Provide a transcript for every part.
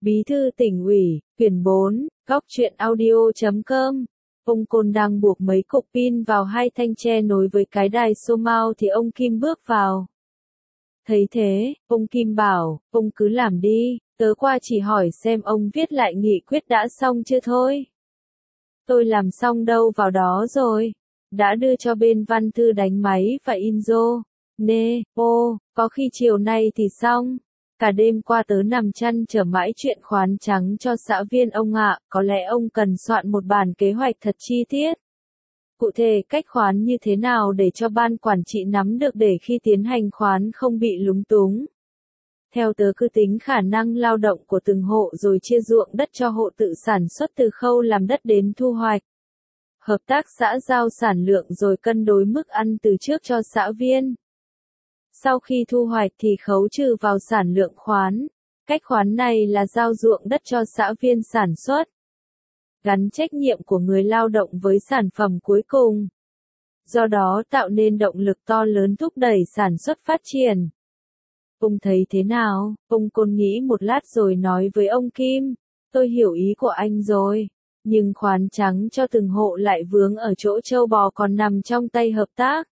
Bí thư tỉnh ủy, quyển 4, góc truyện audio.com. Ông Côn đang buộc mấy cục pin vào hai thanh tre nối với cái đài xô mao thì ông Kim bước vào. Thấy thế, ông Kim bảo, ông cứ làm đi, tớ qua chỉ hỏi xem ông viết lại nghị quyết đã xong chưa thôi. Tôi làm xong đâu vào đó rồi. Đã đưa cho bên văn thư đánh máy và in rô. Nê, có khi chiều nay thì xong. Cả đêm qua tớ nằm chăn trở mãi chuyện khoán trắng cho xã viên ông ạ, có lẽ ông cần soạn một bản kế hoạch thật chi tiết. Cụ thể cách khoán như thế nào để cho ban quản trị nắm được để khi tiến hành khoán không bị lúng túng. Theo tớ cứ tính khả năng lao động của từng hộ rồi chia ruộng đất cho hộ tự sản xuất từ khâu làm đất đến thu hoạch. Hợp tác xã giao sản lượng rồi cân đối mức ăn từ trước cho xã viên. Sau khi thu hoạch thì khấu trừ vào sản lượng khoán. Cách khoán này là giao ruộng đất cho xã viên sản xuất. Gắn trách nhiệm của người lao động với sản phẩm cuối cùng. Do đó tạo nên động lực to lớn thúc đẩy sản xuất phát triển. Ông thấy thế nào? Ông Côn nghĩ một lát rồi nói với ông Kim. Tôi hiểu ý của anh rồi. Nhưng khoán trắng cho từng hộ lại vướng ở chỗ trâu bò còn nằm trong tay hợp tác.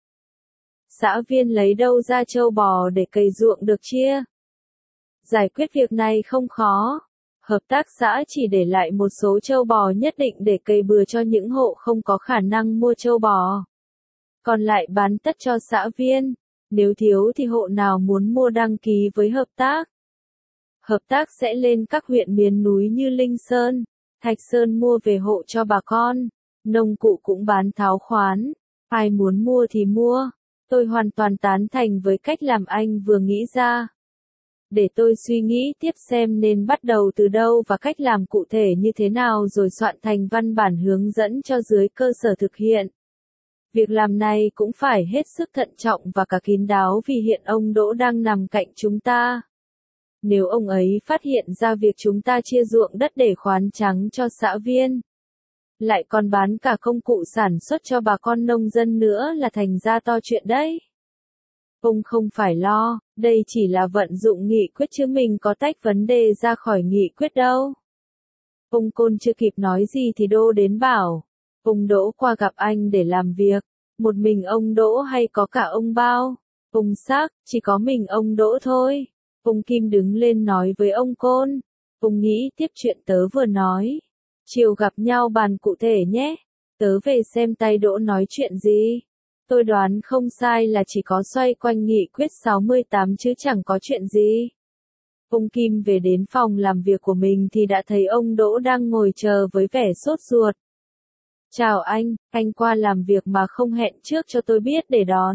Xã viên lấy đâu ra trâu bò để cày ruộng được chia? Giải quyết việc này không khó. Hợp tác xã chỉ để lại một số trâu bò nhất định để cày bừa cho những hộ không có khả năng mua trâu bò. Còn lại bán tất cho xã viên. Nếu thiếu thì hộ nào muốn mua đăng ký với hợp tác. Hợp tác sẽ lên các huyện miền núi như Linh Sơn, Thạch Sơn mua về hộ cho bà con. Nông cụ cũng bán tháo khoán. Ai muốn mua thì mua. Tôi hoàn toàn tán thành với cách làm anh vừa nghĩ ra. Để tôi suy nghĩ tiếp xem nên bắt đầu từ đâu và cách làm cụ thể như thế nào rồi soạn thành văn bản hướng dẫn cho dưới cơ sở thực hiện. Việc làm này cũng phải hết sức thận trọng và cả kín đáo vì hiện ông Đỗ đang nằm cạnh chúng ta. Nếu ông ấy phát hiện ra việc chúng ta chia ruộng đất để khoán trắng cho xã viên, lại còn bán cả công cụ sản xuất cho bà con nông dân nữa là thành ra to chuyện đấy. Ông không phải lo, đây chỉ là vận dụng nghị quyết chứ mình có tách vấn đề ra khỏi nghị quyết đâu. Ông Côn chưa kịp nói gì thì Đô đến bảo. Ông Đỗ qua gặp anh để làm việc. Một mình ông Đỗ hay có cả ông Bao? Ông Sắc, chỉ có mình ông Đỗ thôi. Ông Kim đứng lên nói với ông Côn. Ông nghĩ tiếp chuyện tớ vừa nói. Chiều gặp nhau bàn cụ thể nhé. Tớ về xem tay Đỗ nói chuyện gì. Tôi đoán không sai là chỉ có xoay quanh nghị quyết 68 chứ chẳng có chuyện gì. Ông Kim về đến phòng làm việc của mình thì đã thấy ông Đỗ đang ngồi chờ với vẻ sốt ruột. Chào anh qua làm việc mà không hẹn trước cho tôi biết để đón.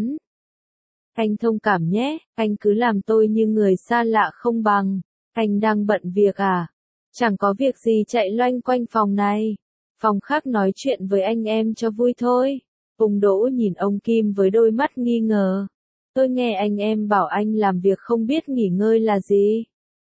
Anh thông cảm nhé, anh cứ làm tôi như người xa lạ không bằng. Anh đang bận việc à? Chẳng có việc gì chạy loanh quanh phòng này. Phòng khác nói chuyện với anh em cho vui thôi. Ông Đỗ nhìn ông Kim với đôi mắt nghi ngờ. Tôi nghe anh em bảo anh làm việc không biết nghỉ ngơi là gì.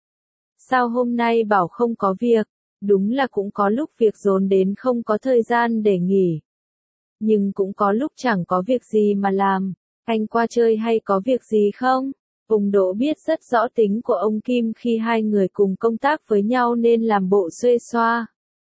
Sao hôm nay bảo không có việc? Đúng là cũng có lúc việc dồn đến không có thời gian để nghỉ. Nhưng cũng có lúc chẳng có việc gì mà làm. Anh qua chơi hay có việc gì không? Ông Đỗ biết rất rõ tính của ông Kim khi hai người cùng công tác với nhau nên làm bộ xuê xoa.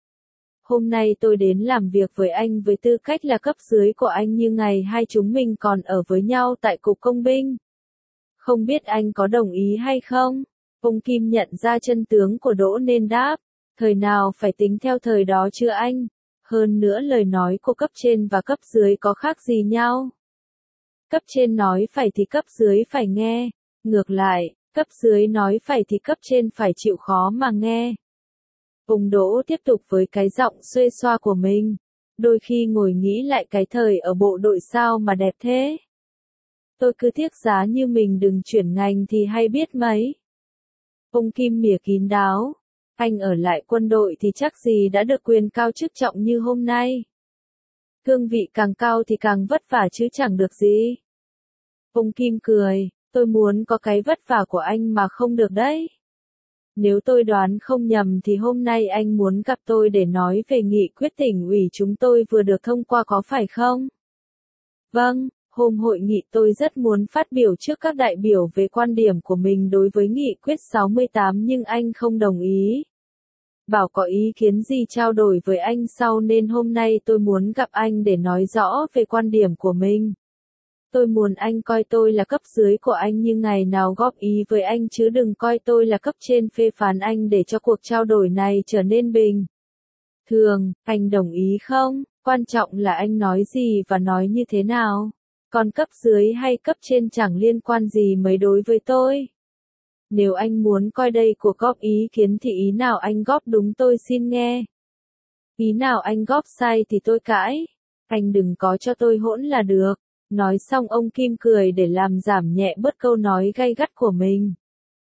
Hôm nay tôi đến làm việc với anh với tư cách là cấp dưới của anh như ngày hai chúng mình còn ở với nhau tại Cục Công binh. Không biết anh có đồng ý hay không? Ông Kim nhận ra chân tướng của Đỗ nên đáp. Thời nào phải tính theo thời đó chứ anh? Hơn nữa lời nói của cấp trên và cấp dưới có khác gì nhau? Cấp trên nói phải thì cấp dưới phải nghe. Ngược lại, cấp dưới nói phải thì cấp trên phải chịu khó mà nghe. Ông Đỗ tiếp tục với cái giọng xuê xoa của mình. Đôi khi ngồi nghĩ lại cái thời ở bộ đội sao mà đẹp thế. Tôi cứ tiếc giá như mình đừng chuyển ngành thì hay biết mấy. Ông Kim mỉa kín đáo. Anh ở lại quân đội thì chắc gì đã được quyền cao chức trọng như hôm nay. Cương vị càng cao thì càng vất vả chứ chẳng được gì. Ông Kim cười. Tôi muốn có cái vất vả của anh mà không được đấy. Nếu tôi đoán không nhầm thì hôm nay anh muốn gặp tôi để nói về nghị quyết tỉnh ủy chúng tôi vừa được thông qua có phải không? Vâng, hôm hội nghị tôi rất muốn phát biểu trước các đại biểu về quan điểm của mình đối với nghị quyết 68 nhưng anh không đồng ý. bảo có ý kiến gì trao đổi với anh sau nên hôm nay tôi muốn gặp anh để nói rõ về quan điểm của mình. Tôi muốn anh coi tôi là cấp dưới của anh như ngày nào góp ý với anh chứ đừng coi tôi là cấp trên phê phán anh để cho cuộc trao đổi này trở nên bình thường. Anh đồng ý không? Quan trọng là anh nói gì và nói như thế nào. Còn cấp dưới hay cấp trên chẳng liên quan gì mấy đối với tôi. Nếu anh muốn coi đây cuộc góp ý kiến thì ý nào anh góp đúng tôi xin nghe. Ý nào anh góp sai thì tôi cãi. Anh đừng có cho tôi hỗn là được. Nói xong ông Kim cười để làm giảm nhẹ bớt câu nói gay gắt của mình.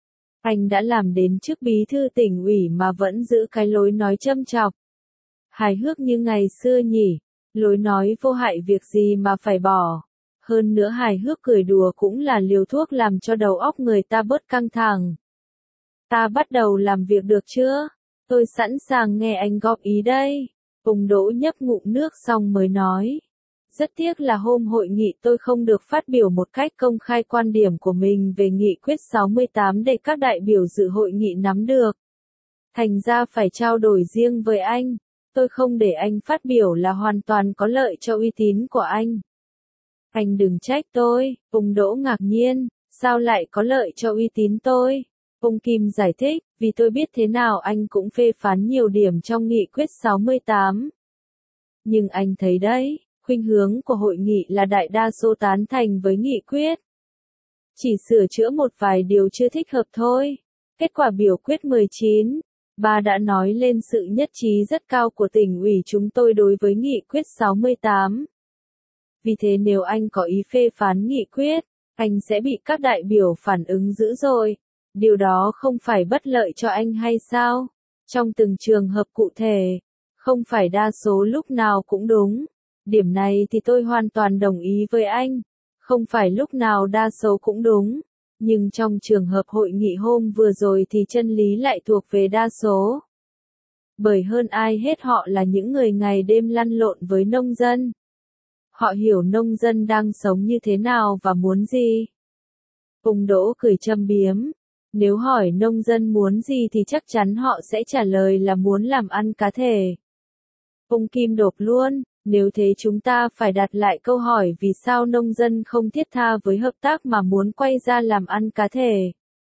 Anh đã làm đến chức bí thư tỉnh ủy mà vẫn giữ cái lối nói châm chọc. Hài hước như ngày xưa nhỉ, lối nói vô hại việc gì mà phải bỏ. Hơn nữa hài hước cười đùa cũng là liều thuốc làm cho đầu óc người ta bớt căng thẳng. Ta bắt đầu làm việc được chưa? Tôi sẵn sàng nghe anh góp ý đây. Ông Đỗ nhấp ngụm nước xong mới nói. Rất tiếc là hôm hội nghị tôi không được phát biểu một cách công khai quan điểm của mình về nghị quyết 68 để các đại biểu dự hội nghị nắm được. Thành ra phải trao đổi riêng với anh. Tôi không để anh phát biểu là hoàn toàn có lợi cho uy tín của anh. Anh đừng trách tôi, ông Đỗ ngạc nhiên, sao lại có lợi cho uy tín tôi? Ông Kim giải thích, vì tôi biết thế nào anh cũng phê phán nhiều điểm trong nghị quyết 68. Nhưng anh thấy đấy, khuynh hướng của hội nghị là đại đa số tán thành với nghị quyết. Chỉ sửa chữa một vài điều chưa thích hợp thôi. Kết quả biểu quyết 19. Bà đã nói lên sự nhất trí rất cao của tỉnh ủy chúng tôi đối với nghị quyết 68. Vì thế nếu anh có ý phê phán nghị quyết, anh sẽ bị các đại biểu phản ứng dữ dội. Điều đó không phải bất lợi cho anh hay sao? Trong từng trường hợp cụ thể, không phải đa số lúc nào cũng đúng. Điểm này thì tôi hoàn toàn đồng ý với anh. Không phải lúc nào đa số cũng đúng. Nhưng trong trường hợp hội nghị hôm vừa rồi thì chân lý lại thuộc về đa số. Bởi hơn ai hết họ là những người ngày đêm lăn lộn với nông dân. Họ hiểu nông dân đang sống như thế nào và muốn gì. Ông Đỗ cười châm biếm. Nếu hỏi nông dân muốn gì thì chắc chắn họ sẽ trả lời là muốn làm ăn cá thể. Ông Kim đột luôn. Nếu thế chúng ta phải đặt lại câu hỏi vì sao nông dân không thiết tha với hợp tác mà muốn quay ra làm ăn cá thể.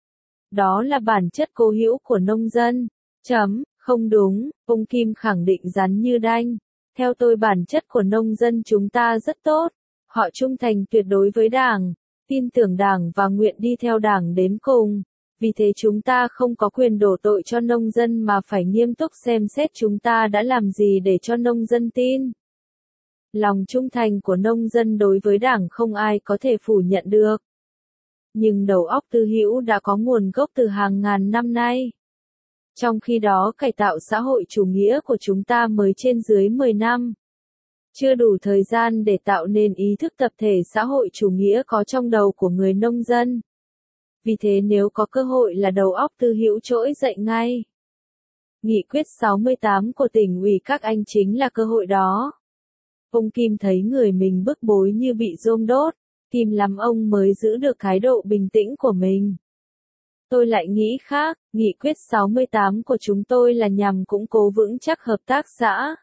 Đó là bản chất cố hữu của nông dân. Không đúng, ông Kim khẳng định rắn như đanh. Theo tôi bản chất của nông dân chúng ta rất tốt. Họ trung thành tuyệt đối với Đảng, tin tưởng Đảng và nguyện đi theo Đảng đến cùng. Vì thế chúng ta không có quyền đổ tội cho nông dân mà phải nghiêm túc xem xét chúng ta đã làm gì để cho nông dân tin. Lòng trung thành của nông dân đối với Đảng không ai có thể phủ nhận được. Nhưng đầu óc tư hữu đã có nguồn gốc từ hàng ngàn năm nay. Trong khi đó cải tạo xã hội chủ nghĩa của chúng ta mới trên dưới 10 năm. Chưa đủ thời gian để tạo nên ý thức tập thể xã hội chủ nghĩa có trong đầu của người nông dân. Vì thế nếu có cơ hội là đầu óc tư hữu trỗi dậy ngay. Nghị quyết 68 của tỉnh ủy các anh chính là cơ hội đó. Ông Kim thấy người mình bức bối như bị rôm đốt, tìm lắm ông mới giữ được thái độ bình tĩnh của mình. Tôi lại nghĩ khác, nghị quyết 68 của chúng tôi là nhằm củng cố vững chắc hợp tác xã.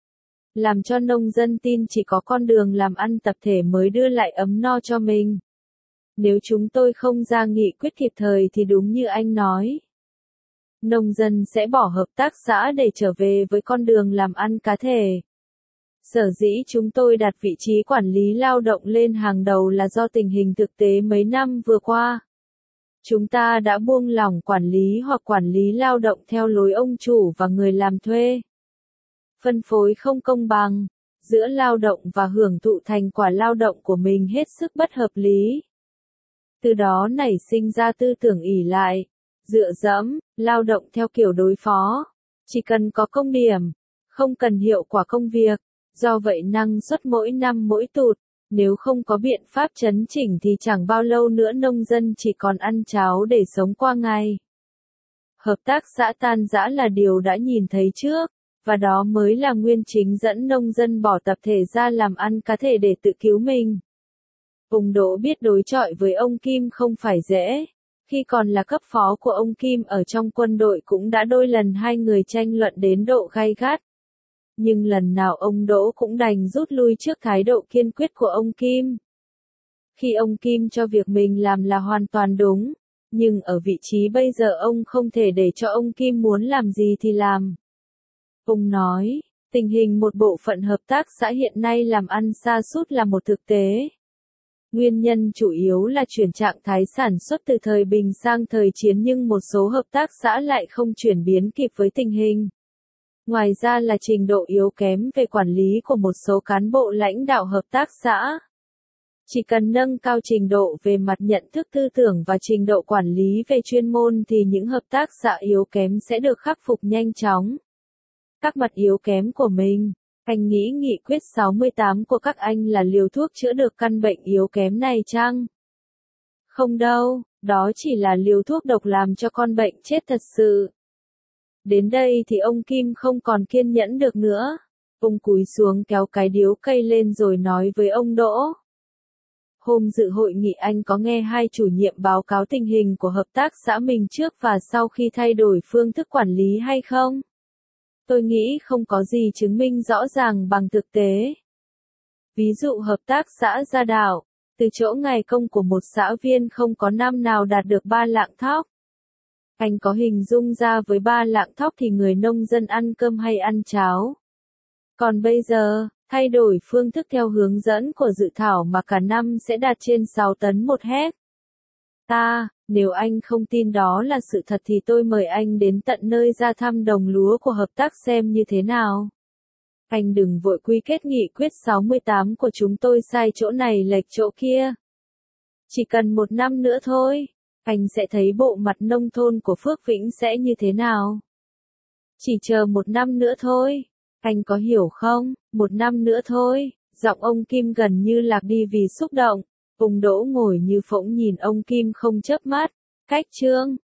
Làm cho nông dân tin chỉ có con đường làm ăn tập thể mới đưa lại ấm no cho mình. Nếu chúng tôi không ra nghị quyết kịp thời thì đúng như anh nói. Nông dân sẽ bỏ hợp tác xã để trở về với con đường làm ăn cá thể. Sở dĩ chúng tôi đặt vị trí quản lý lao động lên hàng đầu là do tình hình thực tế mấy năm vừa qua. Chúng ta đã buông lỏng quản lý hoặc quản lý lao động theo lối ông chủ và người làm thuê. Phân phối không công bằng, giữa lao động và hưởng thụ thành quả lao động của mình hết sức bất hợp lý. Từ đó nảy sinh ra tư tưởng ỷ lại, dựa dẫm, lao động theo kiểu đối phó. Chỉ cần có công điểm, không cần hiệu quả công việc. Do vậy năng suất mỗi năm mỗi tụt, nếu không có biện pháp chấn chỉnh thì chẳng bao lâu nữa nông dân chỉ còn ăn cháo để sống qua ngày. Hợp tác xã tan rã là điều đã nhìn thấy trước, và đó mới là nguyên chính dẫn nông dân bỏ tập thể ra làm ăn cá thể để tự cứu mình. Ông Đỗ biết đối chọi với ông Kim không phải dễ. Khi còn là cấp phó của ông Kim ở trong quân đội cũng đã đôi lần hai người tranh luận đến độ gay gắt. Nhưng lần nào ông Đỗ cũng đành rút lui trước thái độ kiên quyết của ông Kim. Khi ông Kim cho việc mình làm là hoàn toàn đúng, nhưng ở vị trí bây giờ ông không thể để cho ông Kim muốn làm gì thì làm. Ông nói, tình hình một bộ phận hợp tác xã hiện nay làm ăn sa sút là một thực tế. Nguyên nhân chủ yếu là chuyển trạng thái sản xuất từ thời bình sang thời chiến nhưng một số hợp tác xã lại không chuyển biến kịp với tình hình. Ngoài ra là trình độ yếu kém về quản lý của một số cán bộ lãnh đạo hợp tác xã. Chỉ cần nâng cao trình độ về mặt nhận thức tư tưởng và trình độ quản lý về chuyên môn thì những hợp tác xã yếu kém sẽ được khắc phục nhanh chóng. Các mặt yếu kém của mình, anh nghĩ nghị quyết 68 của các anh là liều thuốc chữa được căn bệnh yếu kém này chăng? Không đâu, đó chỉ là liều thuốc độc làm cho con bệnh chết thật sự. Đến đây thì ông Kim không còn kiên nhẫn được nữa. Ông cúi xuống kéo cái điếu cây lên rồi nói với ông Đỗ. Hôm dự hội nghị anh có nghe hai chủ nhiệm báo cáo tình hình của hợp tác xã mình trước và sau khi thay đổi phương thức quản lý hay không? Tôi nghĩ không có gì chứng minh rõ ràng bằng thực tế. Ví dụ hợp tác xã Gia Đạo, từ chỗ ngày công của một xã viên không có năm nào đạt được 3 lạng thóc. Anh có hình dung ra với 3 lạng thóc thì người nông dân ăn cơm hay ăn cháo. Còn bây giờ, thay đổi phương thức theo hướng dẫn của dự thảo mà cả năm sẽ đạt trên 6 tấn một héc. Nếu anh không tin đó là sự thật thì tôi mời anh đến tận nơi ra thăm đồng lúa của hợp tác xem như thế nào. Anh đừng vội quy kết nghị quyết 68 của chúng tôi sai chỗ này lệch chỗ kia. Chỉ cần một năm nữa thôi, anh sẽ thấy bộ mặt nông thôn của Phước Vĩnh sẽ như thế nào. Chỉ chờ một năm nữa thôi, anh có hiểu không? Một năm nữa thôi, giọng ông Kim gần như lạc đi vì xúc động. Ông Đỗ ngồi như phỗng nhìn ông Kim không chớp mắt. Cách chương